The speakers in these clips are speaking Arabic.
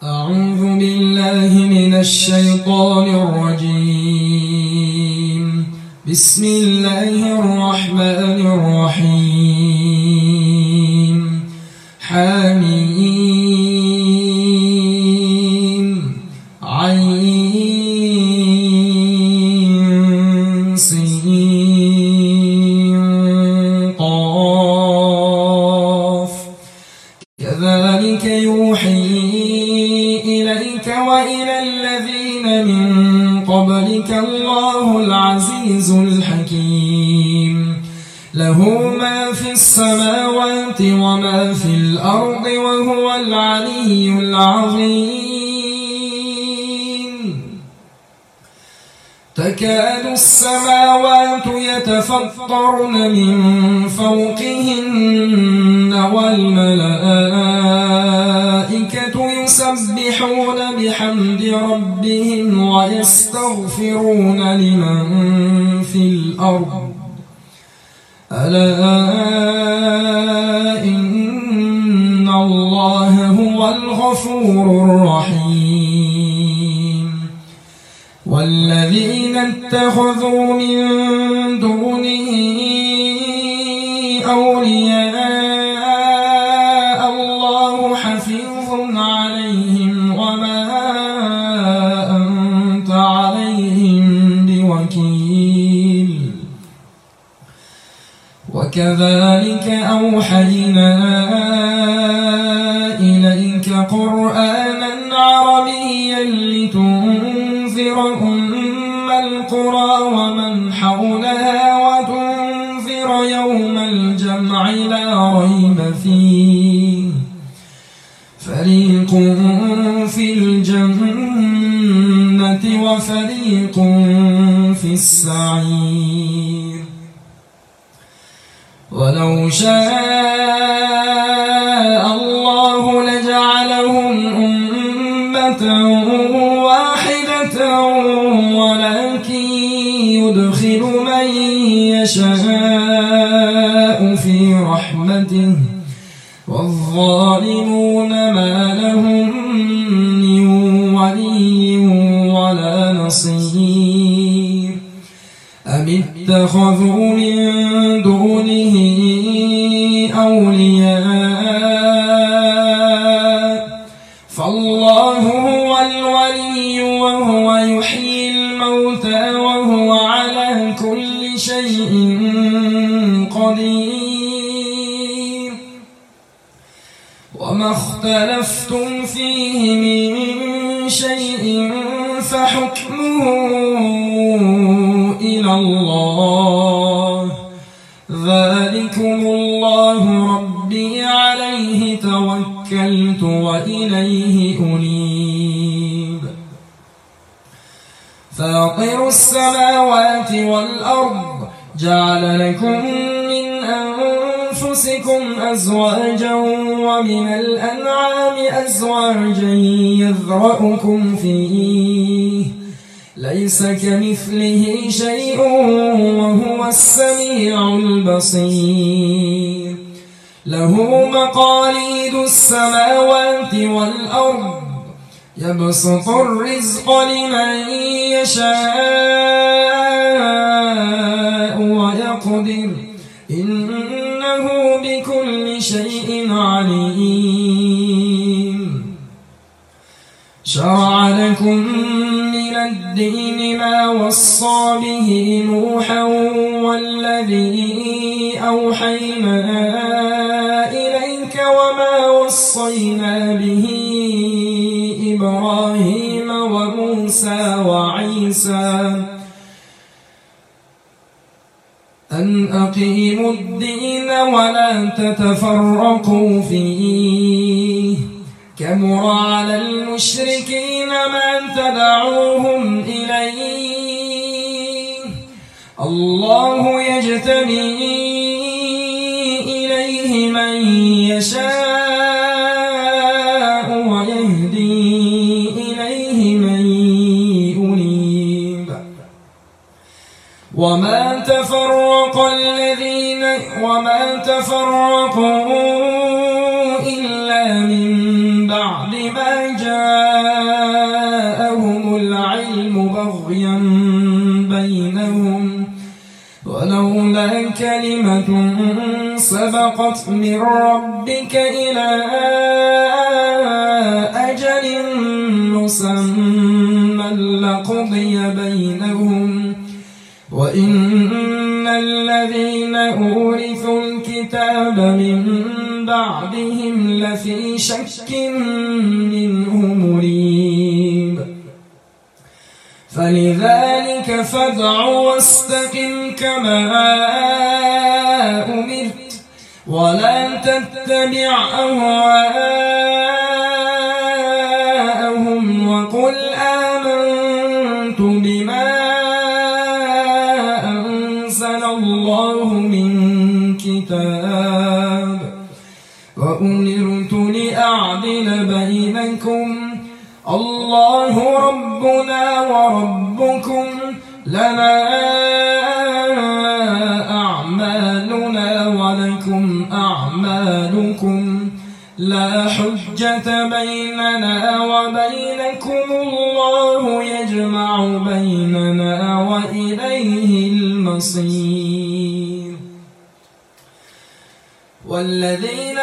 أعوذ بالله من الشيطان الرجيم. بسم الله الرحمن الرحيم. حميم عين سين قاف كذلك يوحي إليك وإلى الذين من قبلك الله العزيز الحكيم. له ما في السماوات وما في الأرض وهو العلي العظيم. تكاد السماوات يتفطرن من فوقهن والملائكة يسبحون بحمد ربهم ويستغفرون لمن في الأرض ألا إن الله هو الغفور الرحيم. والذين اتخذوا من دونه أولياء الله حفيظ عليهم وما أنت عليهم بوكيل. وكذلك أوحينا إليك قرآنا عربيا لتنذر أم القرى ومن حولها وتنذر يوم الجمع لا ريب فيه فريق في الجنة وفريق في السعير. ولو شاء الله لجعلهم أمة واحدة ولكن يدخل من يشاء في رحمته والظالمون ما لهم من ولي ولا نصير. أم اتخذوا من دونه أولياء فالله هو الولي وهو يحيي الموتى وهو على كل شيء قدير. وما اختلفتم فيه من شيء فحكمه إلى الله. ذلكم الله ربي عليه توكلت وإليه أنيب. فاطر السماوات والأرض جعل لكم من أنفسكم أزواجا ومن الأنعام أزواجا يذرأكم فيه ليس كمثله شيء وهو السميع البصير. له مقاليد السماوات والأرض يبسط الرزق لمن يشاء ويقدر إنه بكل شيء عليم. شرع لكم من الدين ما وصى به نوحا والذي أوحينا إليك وما وصينا به إبراهيم وموسى وعيسى أن أقيموا الدين ولا تتفرقوا فيه كبر على المشركين ما تدعوهم إليه. الله يجتبي إليه من يشاء ويهدي إليه من ينيب. وما تفرقوا إلا من بعد ما جاءهم العلم بغيا بينهم ولولا كلمة سبقت من ربك إلى أجل مسمى لقضي بينهم وإن الذين أورثوا الكتاب من بعدهم لفي شك منه مريب فلذلك فادع واستقم كما أمرت ولا تتبع أهواءهم وقل آمنت بما أنزل الله من كتاب وأمرت لأعدل بينكم الله ربنا وربكم لنا أعمالنا ولكم أعمالكم لا حجة بيننا وبينكم الله يجمع بيننا وإليه المصير والذين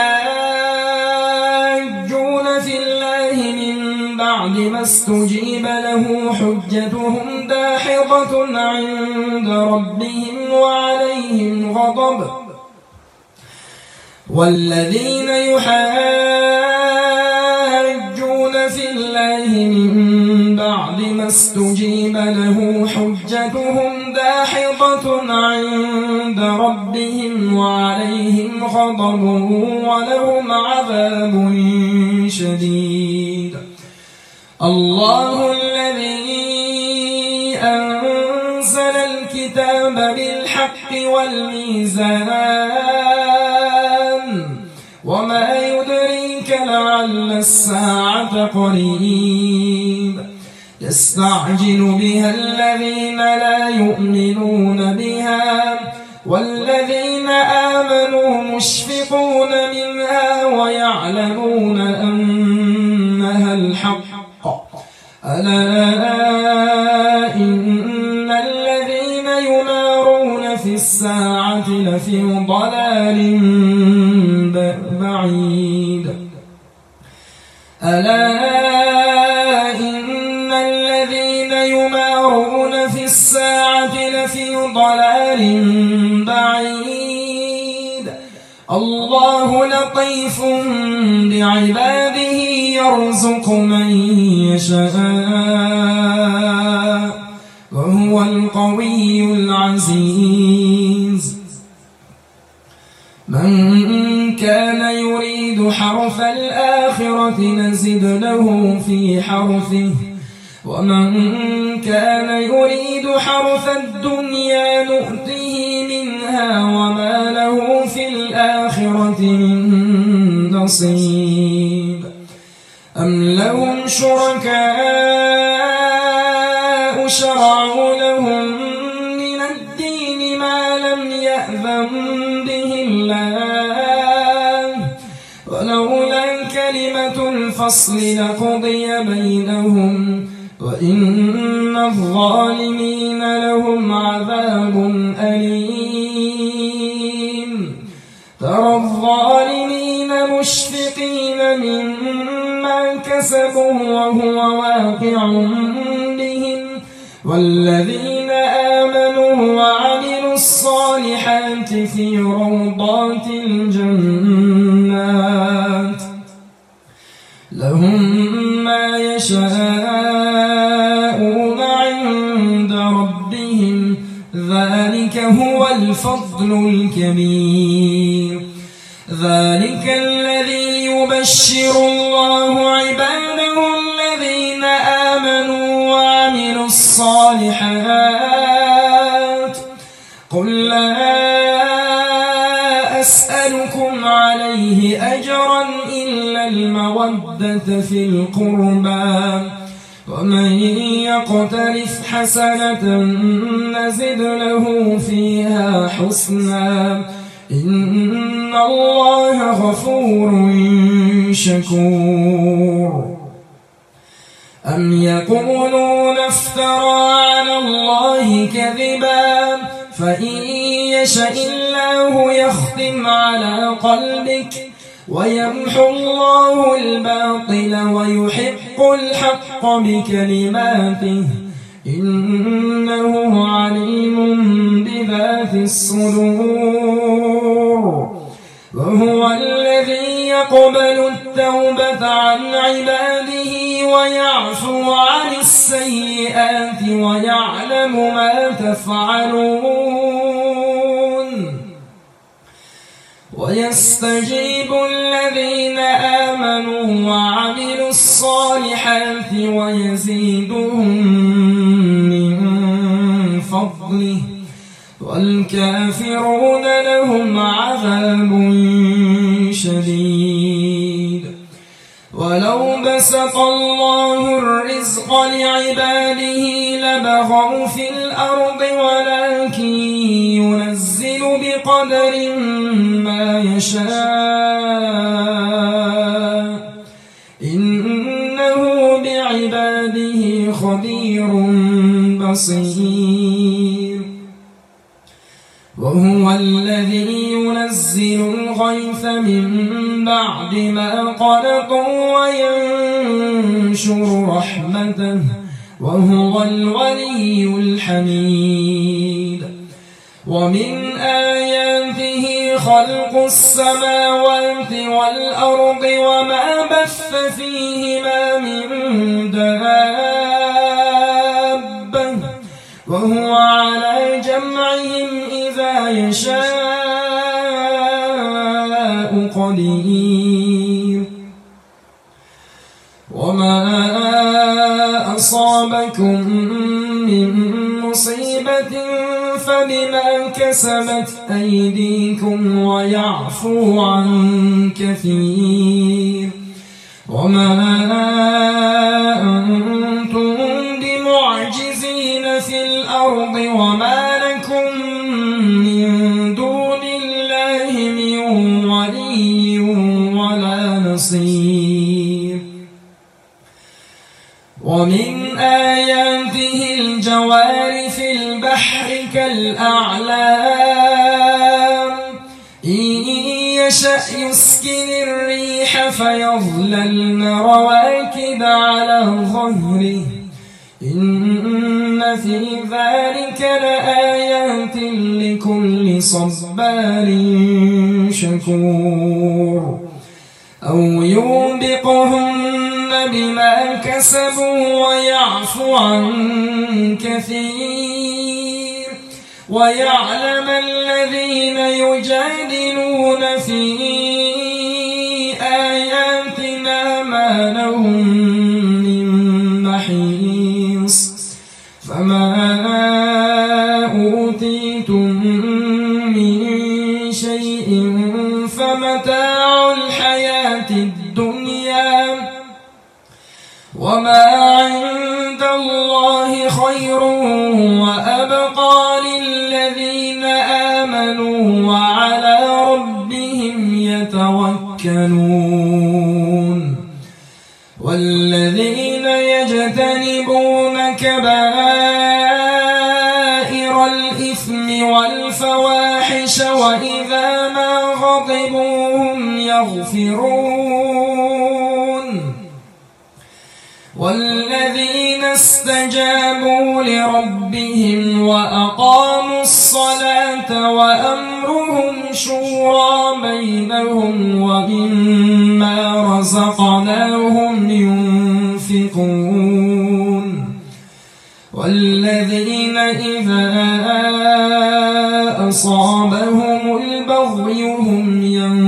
يحاجون في الله من بعد ما استجيب له حجتهم داحضة عند ربهم وعليهم غضب والذين يحاجون في الله من بعد ما استجيب له حجتهم داحضة عند ربهم وعليهم غضب ولهم عذاب شديد الله الذي أنزل الكتاب بالحق والميزان وما يدريك لعل الساعة قريب يستعجل بها الذين لا يؤمنون بها والذين آمنوا مشفقون منها ويعلمون أنها الحق ألا إن الذين يمارون في الساعة لفي ضلال بعيد ألا إن الذين يمارون في الساعة لفي ضلال بعيد الله لطيف بعباده يرزق من يشاء وهو القوي العزيز من كان يريد حرث الآخرة نزد له في حرثه ومن كان يريد حرث الدنيا نؤته منها وما له في الآخرة من نصيب أم لهم شركاء شرعوا لهم من الدين ما لم يأذن به الله ولولا كلمة الفصل لقضي بينهم وإن الظالمين لهم عذاب أليم ترى الظالمين مشفقين مما كسبوا وهو واقع بهم والذين آمنوا وعملوا الصالحات في روضات الجنات لهم ما يشاءون عند ربهم ذلك هو الفضل الكبير ذلك الذي يبشر الله عباده الذين آمنوا وعملوا الصالحات قل لا أسألكم عليه أجرا إلا المودة في القربى ومن يقترف حسنة نزد له فيها حسنا إن الله غفور شكور أم يقولون افترى على الله كذبا فإن يشأ الله يختم على قلبك ويمحو الله الباطل ويحق الحق بكلماته إنه عليم بذات الصدور وهو الذي يقبل التوبة عن عباده ويعفو عن السيئات ويعلم ما تفعلون ويستجيب الذين آمنوا وعملوا الصالحات ويزيدهم من فضله والكافرون لهم عذاب شديد ولو بسط الله الرزق لعباده لبغوا في الأرض ولكن ينزل بقدر ما يشاء إنه بعباده خبير بصير وهو الذي ينزل الغيث من بعد ما قنطوا وينشر رحمته وهو الولي الحميد ومن آياته خلق السماوات والأرض وما بث فيهما من دابة وهو على جمعهم إذا يشاء قدير وما أصابكم من مصيبة فبما كسبت أيديكم ويعفو عن كثير وما أنتم بمعجزين في الأرض وما لكم من دون الله من ولي ولا نصير ومن آياته الجوار في البحر كالأعلام إن يشأ يسكن الريح فيظللن رواكد على ظهره إن في ذلك لآيات لكل صبار شكور أو يوبقهن بما كسبوا ويعفو عن كثير ويعلم الذين يجادلون في آياتنا ما لهم من محيص فما أوتيتم من شيء فمتاع الحياة الدنيا وما عند الله خير وأبقى للذين آمنوا وعلى ربهم يتوكلون والذين يجتنبون كبائر الإثم والفواحش وإذا ما غضبوا هم يغفرون والذين استجابوا لربهم وأقاموا الصلاة وأمرهم شورى بينهم ومما رزقناهم ينفقون والذين إذا أصابهم البغي هم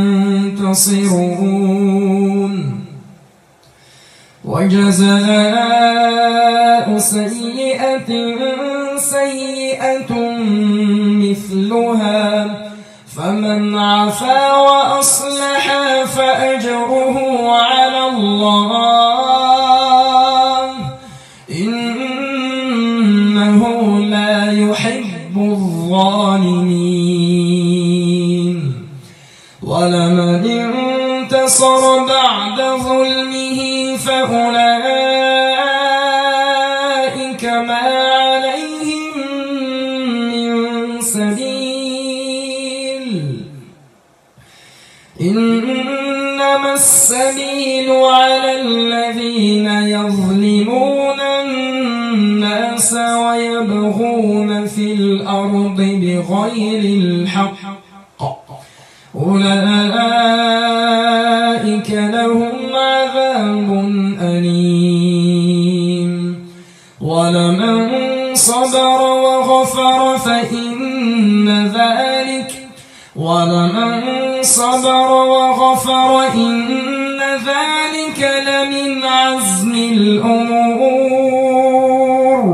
ينتصرون وجزاء سيئة سيئة مثلها فمن عفا وأصلح فأجره على الله إنه لا يحب الظالمين ولمن انتصر بعد بعد ظلمه فأولئك ما عليهم من سبيل إنما السبيل على الذين يظلمون الناس ويبغون في الأرض بغير الحق أولئك لهم عذاب أليم ولمن صبر وغفر فإن ذلك لمن عزم الأمور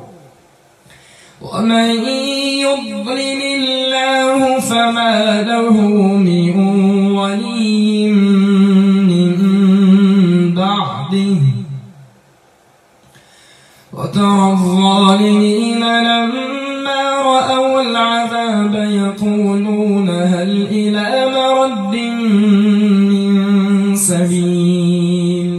ومن يضلل الله فما له من ولي من بعده وترى الظالمين لما رأوا العذاب يقولون هل إلى مرد من سبيل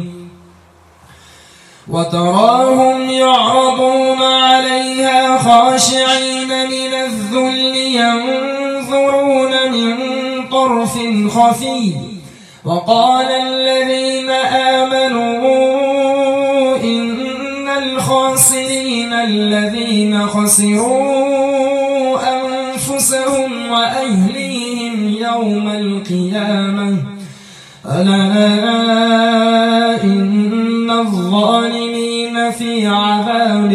وتراهم يعرضون عليها خاشعين من الذل ينظرون من طرف خفي وقال الذين آمنوا إن الخاسرين الذين خسروا أنفسهم وأهليهم يوم القيامة ألا إن الظالمين في عذاب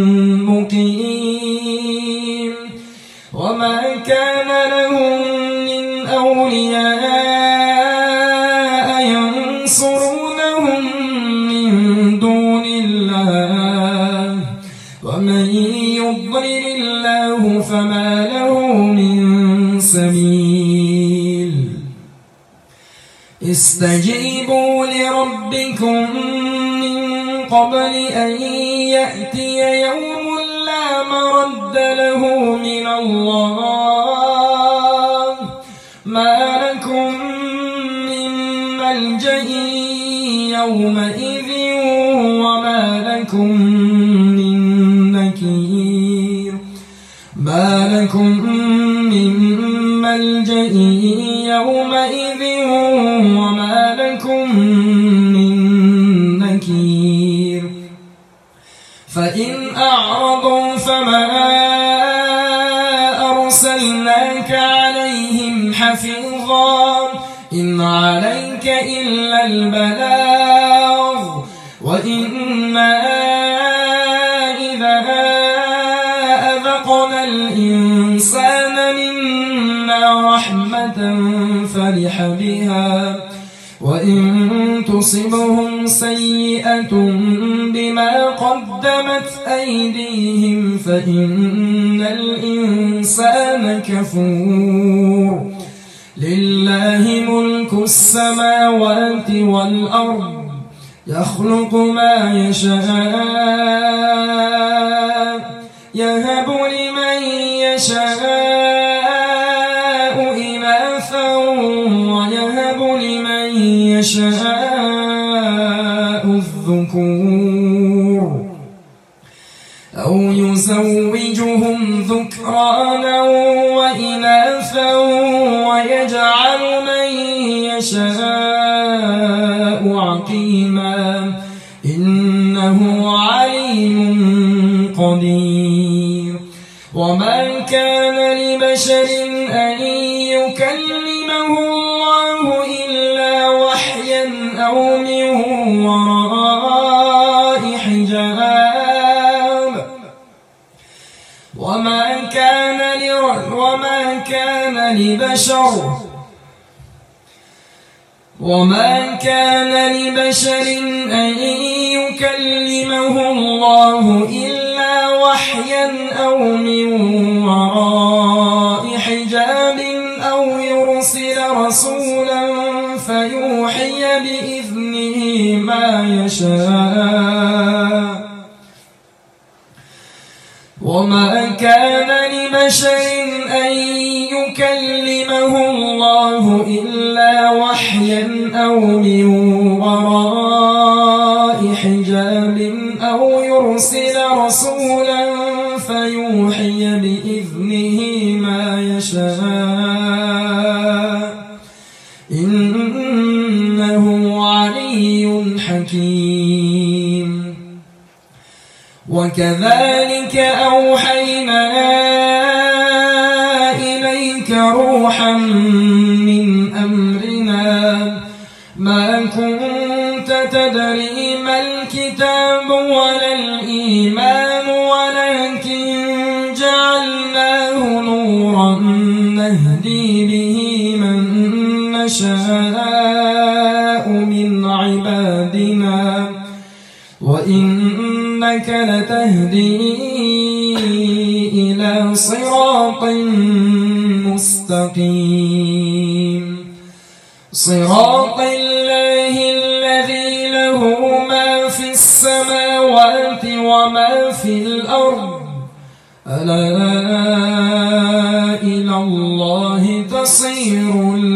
مقيم وما كان لهم من أولياء ينصرونهم من دون الله ومن يضلل الله فما له من سبيل استجيبوا لربكم من قبل أن يأتي يوم لا مرد له من الله ما لكم من ملجأ يومئذ وما لكم من نكير ما لكم من ملجأ يومئذ وما لكم من نكير فإن أعرضوا فما أرسلناك عليهم حفيظا إن عليك إلا البلاغ وإنا إذا أذقنا الإنسان منا رحمة فرح بها وإن تصبهم سيئة بما قدمت أيديهم فإن الإنسان كفور لله ملك السماوات والأرض يخلق ما يشاء يهب لمن يشاء إناثا ويهب لمن يشاء الذكور أو يزوجهم ذكرانا وإناثا ويجعل من يشاء عقيما إنه عليم قدير وما كان لبشر أن يكلمه الله إلا وحيا أو من وراء حجاب وما كان لبشر أن يكلمه الله إلا وحيا أو من وراء حجاب أو يرسل رسولا فيوحي بإذنه ما يشاء وما كان لبشر أن يكلمه الله إلا وحيا أو من حكيم وكذلك أوحينا إليك روحا من أمرنا ما كنت تدري ما الكتاب ولا الإيمان ولكن جعلناه نورا نهدي به من نشاء من عبادنا وإنك لتهدي إلى صراط مستقيم صراط الله الذي له ما في السماوات وما في الأرض ألا إلى الله تصير